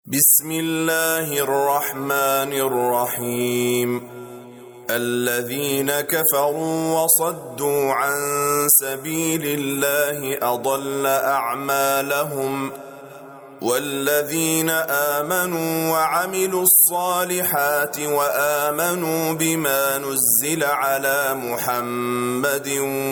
بسم الله الرحمن الرحيم. الذين كفروا وصدوا عن سبيل الله أضل أعمالهم، والذين آمنوا وعملوا الصالحات وآمنوا بما نزل على محمد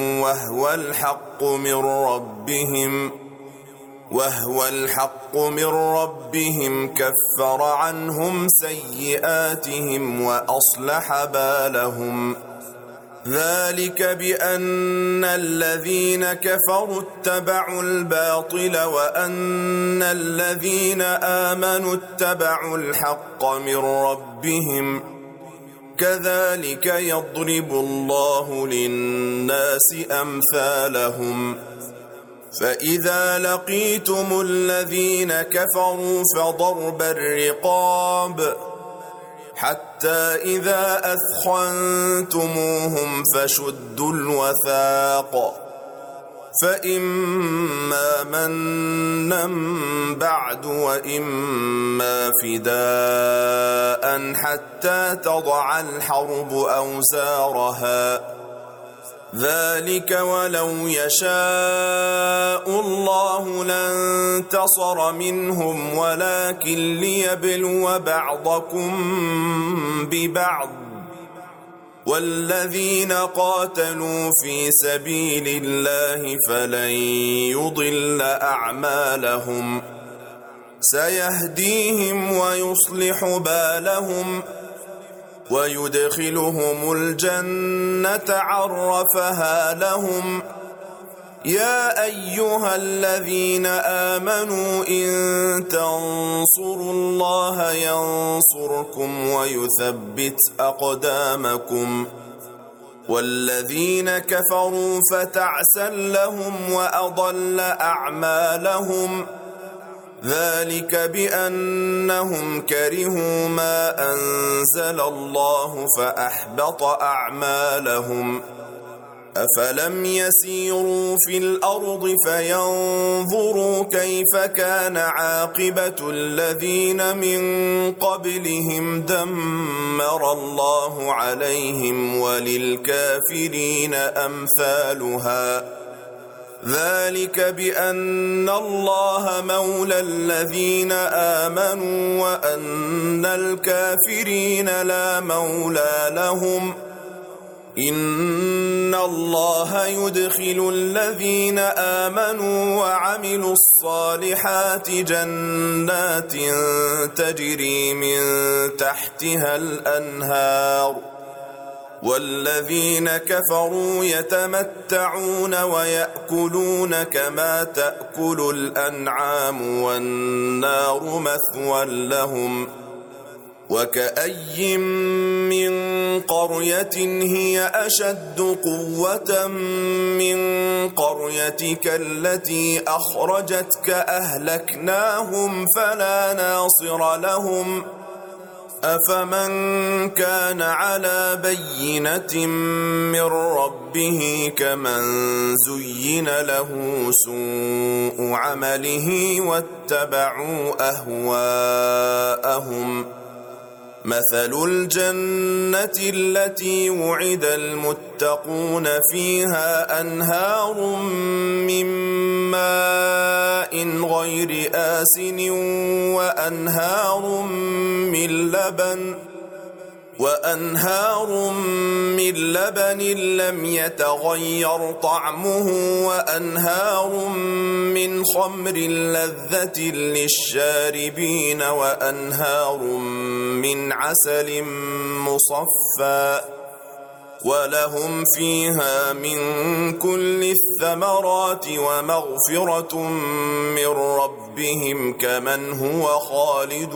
وهو الحق من ربهم كفر عنهم سيئاتهم وأصلح بالهم. ذلك بأن الذين كفروا اتبعوا الباطل وأن الذين آمنوا اتبعوا الحق من ربهم، كذلك يضرب الله للناس أمثالهم. فإذا لقيتم الذين كفروا فضرب الرقاب حتى إذا أثخنتموهم فشدوا الوثاق، فإما منا بعد وإما فداء حتى تضع الحرب أوزارها. ذلك ولو يشاء الله لانتصر منهم ولكن ليبلو بعضكم ببعض، والذين قاتلوا في سبيل الله فلن يضل أعمالهم، سيهديهم ويصلح بالهم ويدخلهم الجنة عرفها لهم. يا أيها الذين آمنوا إن تنصروا الله ينصركم ويثبت أقدامكم، والذين كفروا فتعسا لهم وأضل أعمالهم. ذلك بأنهم كرهوا ما أنزل الله فأحبط أعمالهم. أفلم يسيروا في الأرض فينظروا كيف كان عاقبة الذين من قبلهم دمر الله عليهم وللكافرين أمثالها. ذلك بأن الله مولى الذين آمنوا وأن الكافرين لا مولى لهم. إن الله يدخل الذين آمنوا وعملوا الصالحات جنات تجري من تحتها الأنهار، والذين كفروا يتمتعون ويأكلون كما تأكل الأنعام والنار مثوى لهم. وكأي من قرية هي أشد قوة من قريتك التي أخرجتك أهلكناهم فلا ناصر لهم. أفمن كان على بينة من ربه كمن زين له سوء عمله واتبعوا أهواءهم. مثل الجنة التي وعد المتقون فيها أنهار من ماء غير آسن وأنهار من لبن لم يتغير طعمه وأنهار من خمر لذة للشاربين وأنهار من عسل مصفى، ولهم فيها من كل الثمرات ومغفرة من ربهم كمن هو خالد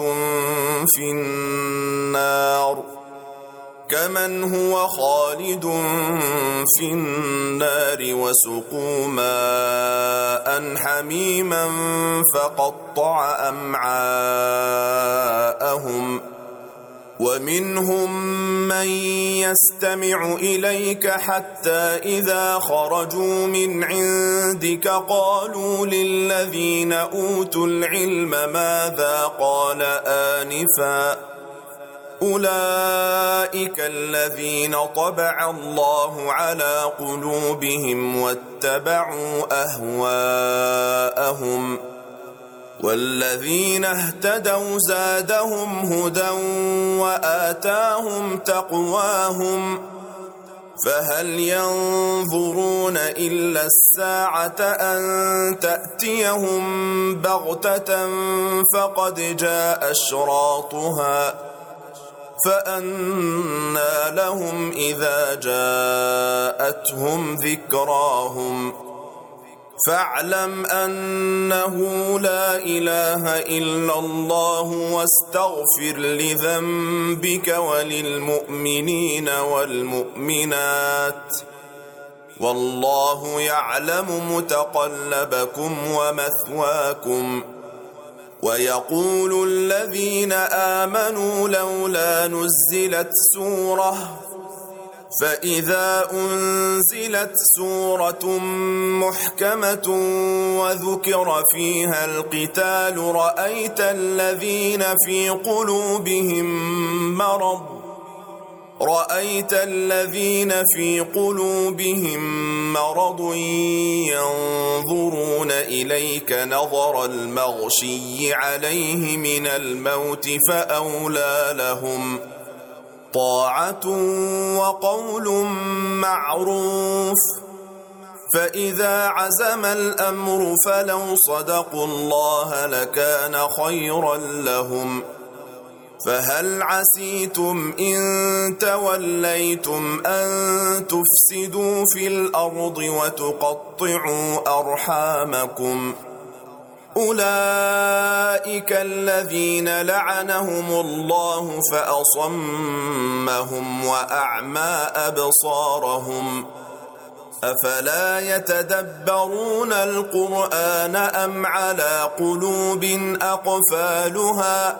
في النار وسقوا ماء حميما فقطع أمعاءهم. ومنهم من يستمع إليك حتى إذا خرجوا من عندك قالوا للذين أوتوا العلم ماذا قال آنفا أولئك الذين طبع الله على قلوبهم واتبعوا أهواءهم والذين اهتدوا زادهم هدى وآتاهم تقواهم فهل ينظرون إلا الساعة أن تأتيهم بغتة فقد جاء أشراطها فأنى لهم إذا جاءتهم ذكراهم فاعلم أنه لا إله إلا الله واستغفر لذنبك وللمؤمنين والمؤمنات والله يعلم متقلبكم ومثواكم ويقول الذين آمنوا لولا نزلت سورة فإذا أنزلت سورة محكمة وذكر فيها القتال رأيت الذين في قلوبهم مرض ينظرون إليك نظر المغشي عليه من الموت فأولى لهم طاعة وقول معروف فإذا عزم الأمر فلو صدقوا الله لكان خيرا لهم فهل عسيتم إن توليتم أن تفسدوا في الأرض وتقطعوا أرحامكم أولئك الذين لعنهم الله فأصمهم وأعمى أبصارهم أفلا يتدبرون القرآن أم على قلوب أقفالها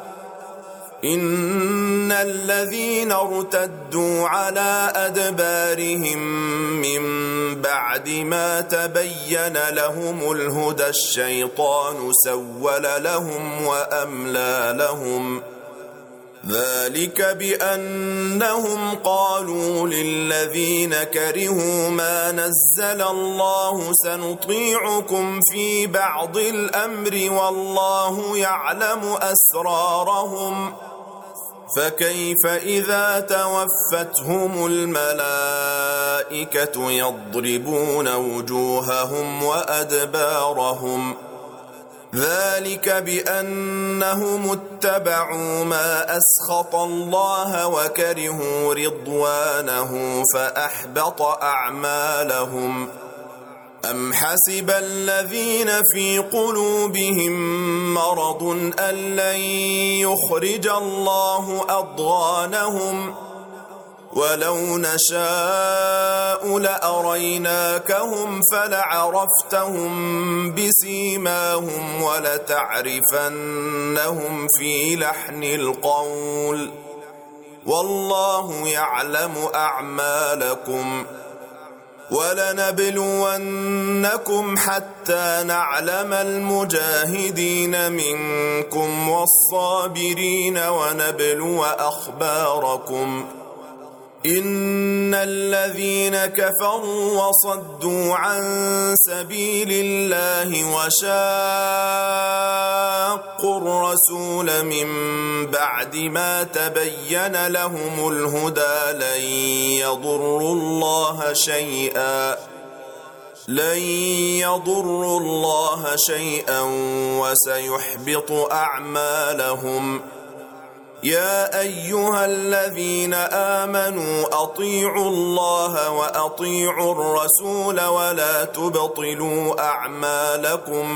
إن الذين ارتدوا على أدبارهم من بعد ما تبين لهم الهدى الشيطان سول لهم وأملى لهم ذلك بأنهم قالوا للذين كرهوا ما نزل الله سنطيعكم في بعض الأمر والله يعلم أسرارهم فكيف إذا توفتهم الملائكة يضربون وجوههم وأدبارهم ذلك بأنهم اتبعوا ما أسخط الله وكرهوا رضوانه فأحبط أعمالهم أم حسب الذين في قلوبهم مرض أن لن يخرج الله أضغانهم ولو نشاء لأريناكهم فلعرفتهم بسيماهم ولتعرفنهم في لحن القول والله يعلم أعمالكم ولنبلونكم حتى نعلم المجاهدين منكم والصابرين ونبلو أخباركم إن الذين كفروا وصدوا عن سبيل الله وشاقوا الرسول من بعد ما تبين لهم الهدى لن يضروا الله شيئا وسيحبط أعمالهم يا أيها الذين آمنوا أطيعوا الله وأطيعوا الرسول ولا تبطلوا أعمالكم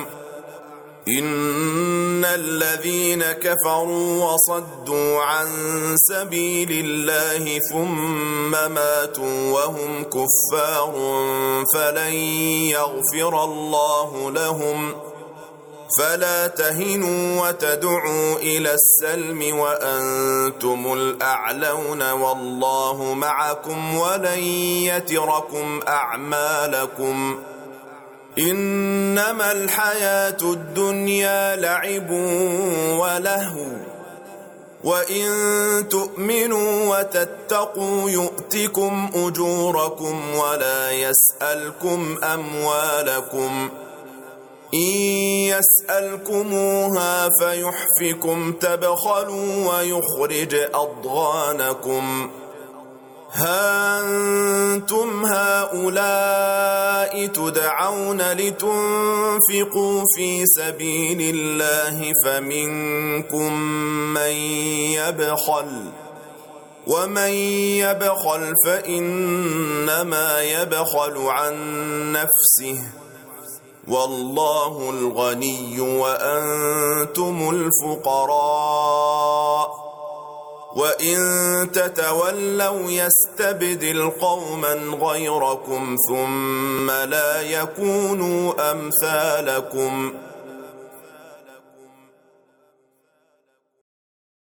إن الذين كفروا وصدوا عن سبيل الله ثم ماتوا وهم كفار فلن يغفر الله لهم فلا تهنوا وتدعوا إلى السلم وأنتم الأعلون والله معكم ولن يتركم أعمالكم إنما الحياة الدنيا لعب ولهو وإن تؤمنوا وتتقوا يؤتكم أجوركم ولا يسألكم أموالكم إن يسألكموها فيحفكم تبخلوا ويخرج أضغانكم ها أنتم هؤلاء تدعون لتنفقوا في سبيل الله فمنكم من يبخل ومن يبخل فإنما يبخل عن نفسه والله الغني وأنتم الفقراء وإن تتولوا يستبدل قوما غيركم ثم لا يكونوا أمثالكم